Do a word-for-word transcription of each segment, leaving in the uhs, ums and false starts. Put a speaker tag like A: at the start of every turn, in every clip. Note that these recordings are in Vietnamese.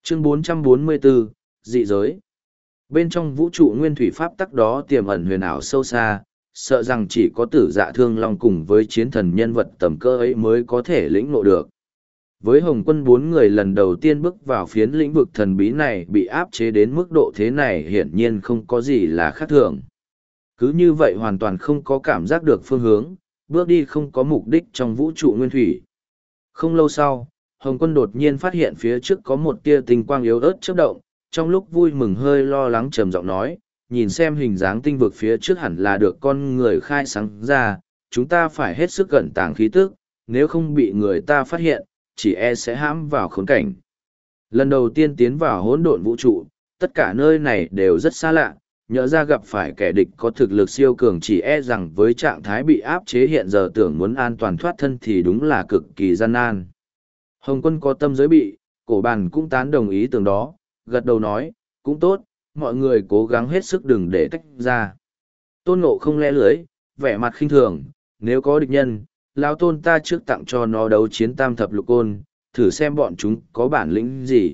A: Chương bốn trăm bốn mươi bốn, dị giới. Bên trong vũ trụ nguyên thủy pháp tắc đó tiềm ẩn huyền ảo sâu xa, sợ rằng chỉ có tử dạ thương long cùng với chiến thần nhân vật tầm cỡ ấy mới có thể lĩnh ngộ được. Với Hồng Quân bốn người lần đầu tiên bước vào phiến lĩnh vực thần bí này bị áp chế đến mức độ thế này hiển nhiên không có gì là khác thường. Cứ như vậy hoàn toàn không có cảm giác được phương hướng, bước đi không có mục đích trong vũ trụ nguyên thủy. Không lâu sau, Hồng Quân đột nhiên phát hiện phía trước có một tia tinh quang yếu ớt chớp động, trong lúc vui mừng hơi lo lắng trầm giọng nói, nhìn xem hình dáng tinh vực phía trước hẳn là được con người khai sáng ra, chúng ta phải hết sức cẩn tàng khí tức, nếu không bị người ta phát hiện, chỉ e sẽ hãm vào khốn cảnh. Lần đầu tiên tiến vào hỗn độn vũ trụ, tất cả nơi này đều rất xa lạ, nhỡ ra gặp phải kẻ địch có thực lực siêu cường chỉ e rằng với trạng thái bị áp chế hiện giờ tưởng muốn an toàn thoát thân thì đúng là cực kỳ gian nan. Hồng Quân có tâm giới bị, cổ bàn cũng tán đồng ý tưởng đó, gật đầu nói, cũng tốt, mọi người cố gắng hết sức đừng để tách ra. Tôn Ngộ không lẽ lưới, vẻ mặt khinh thường, nếu có địch nhân, lão tôn ta trước tặng cho nó đấu chiến tam thập lục côn, thử xem bọn chúng có bản lĩnh gì.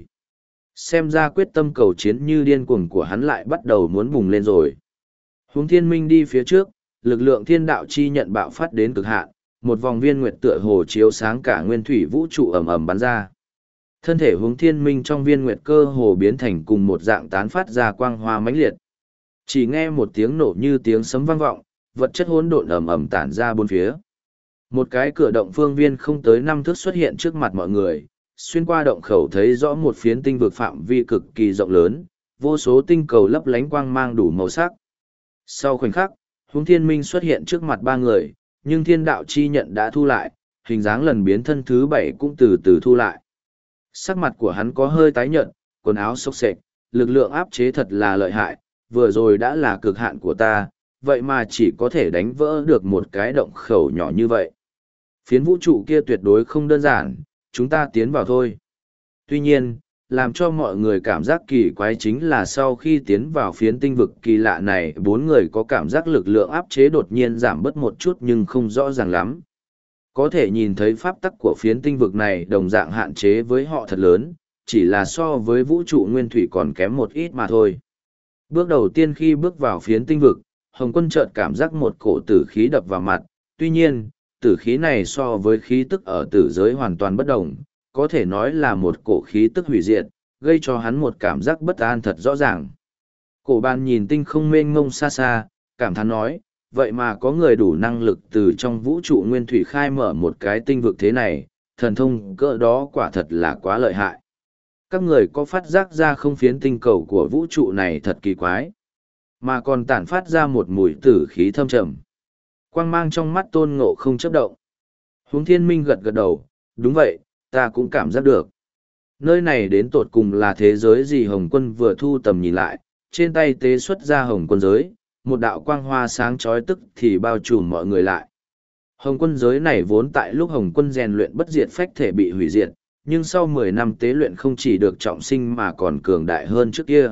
A: Xem ra quyết tâm cầu chiến như điên cuồng của hắn lại bắt đầu muốn bùng lên rồi. Huống thiên minh đi phía trước, lực lượng thiên đạo chi nhận bạo phát đến cực hạn, một vòng viên nguyệt tựa hồ chiếu sáng cả nguyên thủy vũ trụ ầm ầm bắn ra. Thân thể Huống thiên minh trong viên nguyệt cơ hồ biến thành cùng một dạng tán phát ra quang hoa mãnh liệt. Chỉ nghe một tiếng nổ như tiếng sấm vang vọng, vật chất hỗn độn ầm ầm tản ra bốn phía. Một cái cửa động phương viên không tới năm thước xuất hiện trước mặt mọi người, xuyên qua động khẩu thấy rõ một phiến tinh vực phạm vi cực kỳ rộng lớn, vô số tinh cầu lấp lánh quang mang đủ màu sắc. Sau khoảnh khắc, Huống thiên minh xuất hiện trước mặt ba người, nhưng thiên đạo chi nhận đã thu lại, hình dáng lần biến thân thứ bảy cũng từ từ thu lại. Sắc mặt của hắn có hơi tái nhợt, quần áo xốc xệch, lực lượng áp chế thật là lợi hại, vừa rồi đã là cực hạn của ta, vậy mà chỉ có thể đánh vỡ được một cái động khẩu nhỏ như vậy. Phiến vũ trụ kia tuyệt đối không đơn giản, chúng ta tiến vào thôi. Tuy nhiên, làm cho mọi người cảm giác kỳ quái chính là sau khi tiến vào phiến tinh vực kỳ lạ này, bốn người có cảm giác lực lượng áp chế đột nhiên giảm bớt một chút nhưng không rõ ràng lắm. Có thể nhìn thấy pháp tắc của phiến tinh vực này đồng dạng hạn chế với họ thật lớn, chỉ là so với vũ trụ nguyên thủy còn kém một ít mà thôi. Bước đầu tiên khi bước vào phiến tinh vực, Hồng Quân chợt cảm giác một cổ tử khí đập vào mặt, tuy nhiên, tử khí này so với khí tức ở tử giới hoàn toàn bất đồng, có thể nói là một cổ khí tức hủy diệt, gây cho hắn một cảm giác bất an thật rõ ràng. Cổ bàn nhìn tinh không mênh mông xa xa, cảm thán nói, vậy mà có người đủ năng lực từ trong vũ trụ nguyên thủy khai mở một cái tinh vực thế này, thần thông cỡ đó quả thật là quá lợi hại. Các người có phát giác ra không phiến tinh cầu của vũ trụ này thật kỳ quái, mà còn tản phát ra một mùi tử khí thâm trầm. Quang mang trong mắt Tôn Ngộ không chớp động. Huống thiên minh gật gật đầu, đúng vậy, ta cũng cảm giác được. Nơi này đến tột cùng là thế giới gì? Hồng Quân vừa thu tầm nhìn lại, trên tay tế xuất ra Hồng Quân giới, một đạo quang hoa sáng chói tức thì bao trùm mọi người lại. Hồng Quân giới này vốn tại lúc Hồng Quân rèn luyện bất diệt phách thể bị hủy diệt, nhưng sau mười năm tế luyện không chỉ được trọng sinh mà còn cường đại hơn trước kia.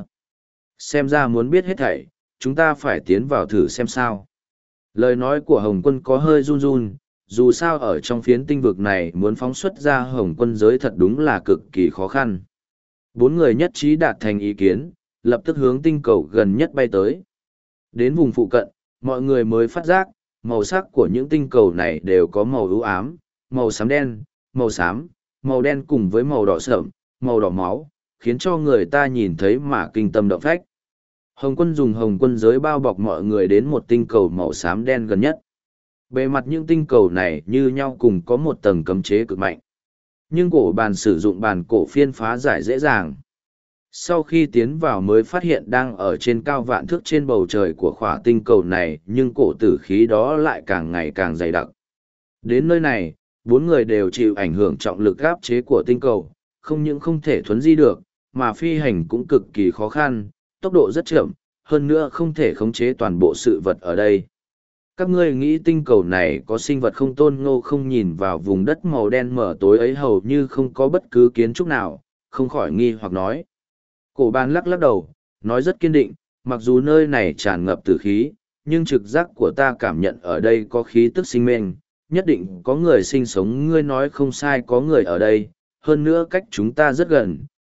A: Xem ra muốn biết hết thảy, chúng ta phải tiến vào thử xem sao. Lời nói của Hồng Quân có hơi run run, dù sao ở trong phiến tinh vực này muốn phóng xuất ra Hồng Quân giới thật đúng là cực kỳ khó khăn. Bốn người nhất trí đạt thành ý kiến, lập tức hướng tinh cầu gần nhất bay tới. Đến vùng phụ cận, mọi người mới phát giác, màu sắc của những tinh cầu này đều có màu ưu ám, màu xám đen, màu xám, màu đen cùng với màu đỏ sẫm, màu đỏ máu, khiến cho người ta nhìn thấy mà kinh tâm động phách. Hồng Quân dùng Hồng Quân giới bao bọc mọi người đến một tinh cầu màu xám đen gần nhất. Bề mặt những tinh cầu này như nhau cùng có một tầng cấm chế cực mạnh. Nhưng cổ bàn sử dụng bàn cổ phiên phá giải dễ dàng. Sau khi tiến vào mới phát hiện đang ở trên cao vạn thước trên bầu trời của khỏa tinh cầu này, nhưng cổ tử khí đó lại càng ngày càng dày đặc. Đến nơi này, bốn người đều chịu ảnh hưởng trọng lực áp chế của tinh cầu, không những không thể thuấn di được, mà phi hành cũng cực kỳ khó khăn, tốc độ rất chậm, hơn nữa không thể khống chế toàn bộ sự vật ở đây. Các ngươi nghĩ tinh cầu này có sinh vật không? Tôn Ngộ không nhìn vào vùng đất màu đen mở tối ấy hầu như không có bất cứ kiến trúc nào, không khỏi nghi hoặc nói. Cổ bàn lắc lắc đầu, nói rất kiên định, mặc dù nơi này tràn ngập tử khí, nhưng trực giác của ta cảm nhận ở đây có khí tức sinh mệnh, nhất định có người sinh sống. Ngươi nói không sai, có người ở đây, hơn nữa cách chúng ta rất gần,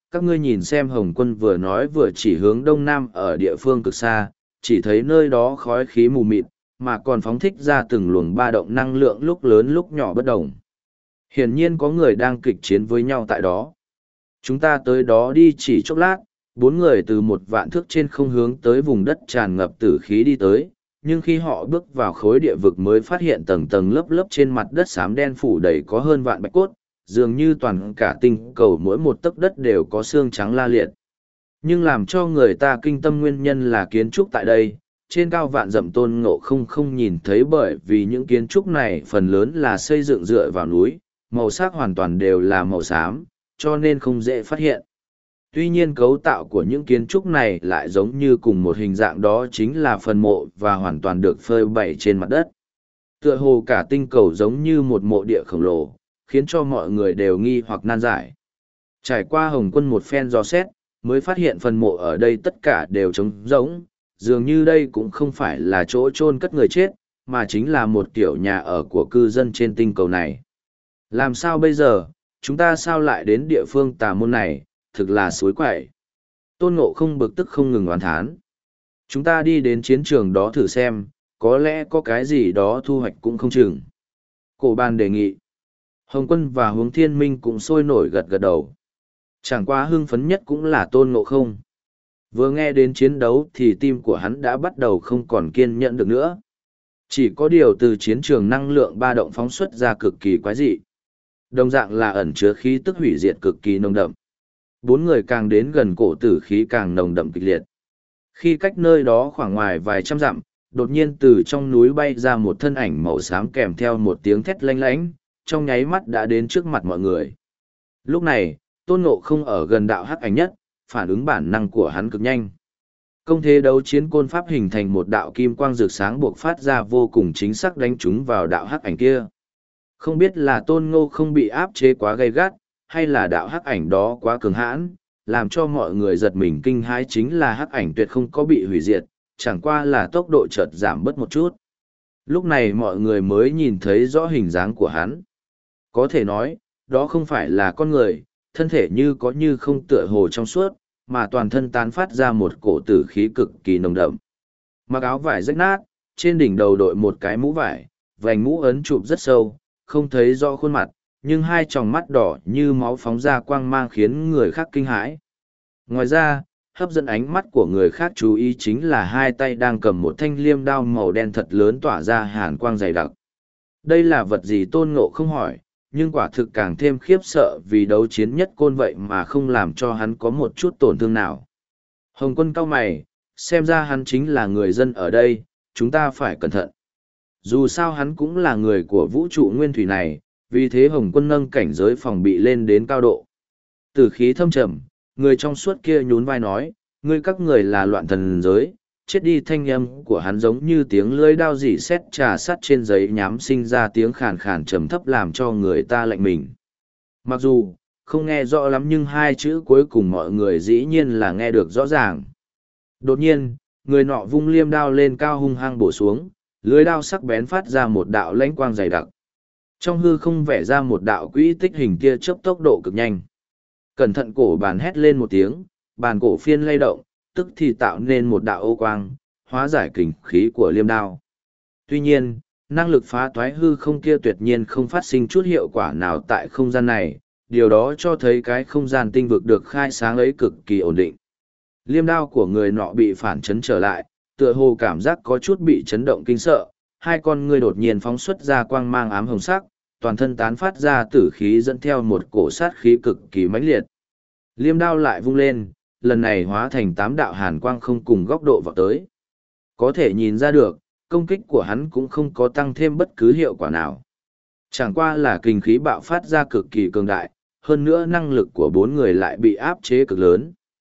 A: các ngươi nhìn xem Hồng Quân vừa nói vừa chỉ hướng đông nam ở địa phương cực xa, chỉ thấy nơi đó khói khí mù mịt, mà còn phóng thích ra từng luồng ba động năng lượng lúc lớn lúc nhỏ bất đồng. Hiển nhiên có người đang kịch chiến với nhau tại đó. Chúng ta tới đó đi chỉ chốc lát, bốn người từ một vạn thước trên không hướng tới vùng đất tràn ngập tử khí đi tới, nhưng khi họ bước vào khối địa vực mới phát hiện tầng tầng lớp lớp trên mặt đất xám đen phủ đầy có hơn vạn bạch cốt, dường như toàn cả tinh cầu mỗi một tấc đất đều có xương trắng la liệt. Nhưng làm cho người ta kinh tâm nguyên nhân là kiến trúc tại đây, trên cao vạn dặm Tôn Ngộ không không nhìn thấy, bởi vì những kiến trúc này phần lớn là xây dựng dựa vào núi, màu sắc hoàn toàn đều là màu xám, cho nên không dễ phát hiện. Tuy nhiên cấu tạo của những kiến trúc này lại giống như cùng một hình dạng, đó chính là phần mộ và hoàn toàn được phơi bày trên mặt đất. Tựa hồ cả tinh cầu giống như một mộ địa khổng lồ, khiến cho mọi người đều nghi hoặc nan giải. Trải qua Hồng Quân một phen dò xét, mới phát hiện phần mộ ở đây tất cả đều trống rỗng, dường như đây cũng không phải là chỗ chôn cất người chết, mà chính là một kiểu nhà ở của cư dân trên tinh cầu này. Làm sao bây giờ, chúng ta sao lại đến địa phương tà môn này, thực là suối quậy. Tôn Ngộ không bực tức không ngừng oán thán. Chúng ta đi đến chiến trường đó thử xem, có lẽ có cái gì đó thu hoạch cũng không chừng. Cổ Bàn đề nghị. Hồng Quân và Hướng Thiên Minh cũng sôi nổi gật gật đầu. Chẳng qua hưng phấn nhất cũng là Tôn Ngộ không. Vừa nghe đến chiến đấu thì tim của hắn đã bắt đầu không còn kiên nhẫn được nữa. Chỉ có điều từ chiến trường năng lượng ba động phóng xuất ra cực kỳ quái dị. Đồng dạng là ẩn chứa khí tức hủy diệt cực kỳ nồng đậm. Bốn người càng đến gần cổ tử khí càng nồng đậm kịch liệt. Khi cách nơi đó khoảng ngoài vài trăm dặm, đột nhiên từ trong núi bay ra một thân ảnh màu xám kèm theo một tiếng thét lanh lánh, trong nháy mắt đã đến trước mặt mọi người. Lúc này, Tôn Ngộ không ở gần đạo hắc ảnh nhất, phản ứng bản năng của hắn cực nhanh. Công thế đấu chiến côn pháp hình thành một đạo kim quang rực sáng buộc phát ra vô cùng chính xác đánh trúng vào đạo hắc ảnh kia. Không biết là Tôn Ngộ không bị áp chế quá gay gắt, hay là đạo hắc ảnh đó quá cường hãn, làm cho mọi người giật mình kinh hãi, chính là hắc ảnh tuyệt không có bị hủy diệt, chẳng qua là tốc độ chợt giảm bớt một chút. Lúc này mọi người mới nhìn thấy rõ hình dáng của hắn. Có thể nói, đó không phải là con người, thân thể như có như không, tựa hồ trong suốt, mà toàn thân tán phát ra một cổ tử khí cực kỳ nồng đậm. Mặc áo vải rách nát, trên đỉnh đầu đội một cái mũ vải, vành mũ ấn chụp rất sâu, không thấy rõ khuôn mặt, nhưng hai tròng mắt đỏ như máu phóng ra quang mang khiến người khác kinh hãi. Ngoài ra, hấp dẫn ánh mắt của người khác chú ý chính là hai tay đang cầm một thanh liêm đao màu đen thật lớn tỏa ra hàn quang dày đặc. Đây là vật gì Tôn Ngộ không hỏi, nhưng quả thực càng thêm khiếp sợ vì đấu chiến nhất côn vậy mà không làm cho hắn có một chút tổn thương nào. Hồng Quân cau mày, xem ra hắn chính là người dân ở đây, chúng ta phải cẩn thận. Dù sao hắn cũng là người của vũ trụ nguyên thủy này, vì thế Hồng Quân nâng cảnh giới phòng bị lên đến cao độ. Tử khí thâm trầm, người trong suốt kia nhún vai nói, ngươi các người là loạn thần giới, chết đi. Thanh âm của hắn giống như tiếng lưỡi đao rỉ sét trà sắt trên giấy nhám, sinh ra tiếng khàn khàn trầm thấp làm cho người ta lạnh mình. Mặc dù, không nghe rõ lắm nhưng hai chữ cuối cùng mọi người dĩ nhiên là nghe được rõ ràng. Đột nhiên, người nọ vung liêm đao lên cao hung hăng bổ xuống, lưỡi đao sắc bén phát ra một đạo lãnh quang dày đặc. Trong hư không vẽ ra một đạo quỹ tích hình tia chớp tốc độ cực nhanh. Cẩn thận, Cổ Bàn hét lên một tiếng, bàn cổ phiên lay động, tức thì tạo nên một đạo ô quang, hóa giải kình khí của liêm đao. Tuy nhiên, năng lực phá toái hư không kia tuyệt nhiên không phát sinh chút hiệu quả nào tại không gian này, điều đó cho thấy cái không gian tinh vực được khai sáng ấy cực kỳ ổn định. Liêm đao của người nọ bị phản chấn trở lại, tựa hồ cảm giác có chút bị chấn động kinh sợ, hai con ngươi đột nhiên phóng xuất ra quang mang ám hồng sắc, toàn thân tán phát ra tử khí dẫn theo một cổ sát khí cực kỳ mãnh liệt. Liêm đao lại vung lên, lần này hóa thành tám đạo hàn quang không cùng góc độ vào tới. Có thể nhìn ra được, công kích của hắn cũng không có tăng thêm bất cứ hiệu quả nào. Chẳng qua là kinh khí bạo phát ra cực kỳ cường đại, hơn nữa năng lực của bốn người lại bị áp chế cực lớn.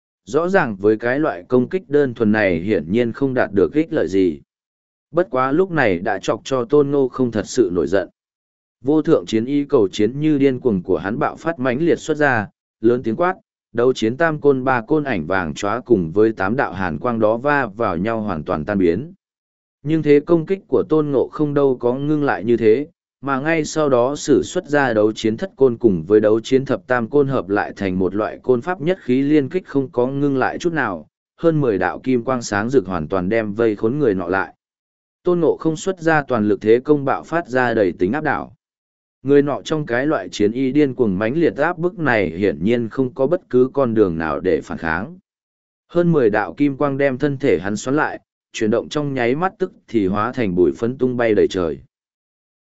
A: Rõ ràng với cái loại công kích đơn thuần này hiển nhiên không đạt được ích lợi gì. Bất quá lúc này đã chọc cho Tôn Ngộ không thật sự nổi giận. Vô thượng chiến ý cầu chiến như điên cuồng của hắn bạo phát mãnh liệt xuất ra, lớn tiếng quát, đấu chiến tam côn ba côn ảnh vàng chóa cùng với tám đạo hàn quang đó va vào nhau hoàn toàn tan biến. Nhưng thế công kích của Tôn Ngộ không đâu có ngưng lại như thế, mà ngay sau đó sử xuất ra đấu chiến thất côn cùng với đấu chiến thập tam côn hợp lại thành một loại côn pháp nhất khí liên kích không có ngưng lại chút nào, hơn mười đạo kim quang sáng rực hoàn toàn đem vây khốn người nọ lại. Tôn Ngộ không xuất ra toàn lực thế công bạo phát ra đầy tính áp đảo. Người nọ trong cái loại chiến y điên cuồng mãnh liệt áp bức này hiển nhiên không có bất cứ con đường nào để phản kháng. Hơn mười đạo kim quang đem thân thể hắn xoắn lại, chuyển động trong nháy mắt tức thì hóa thành bụi phấn tung bay đầy trời.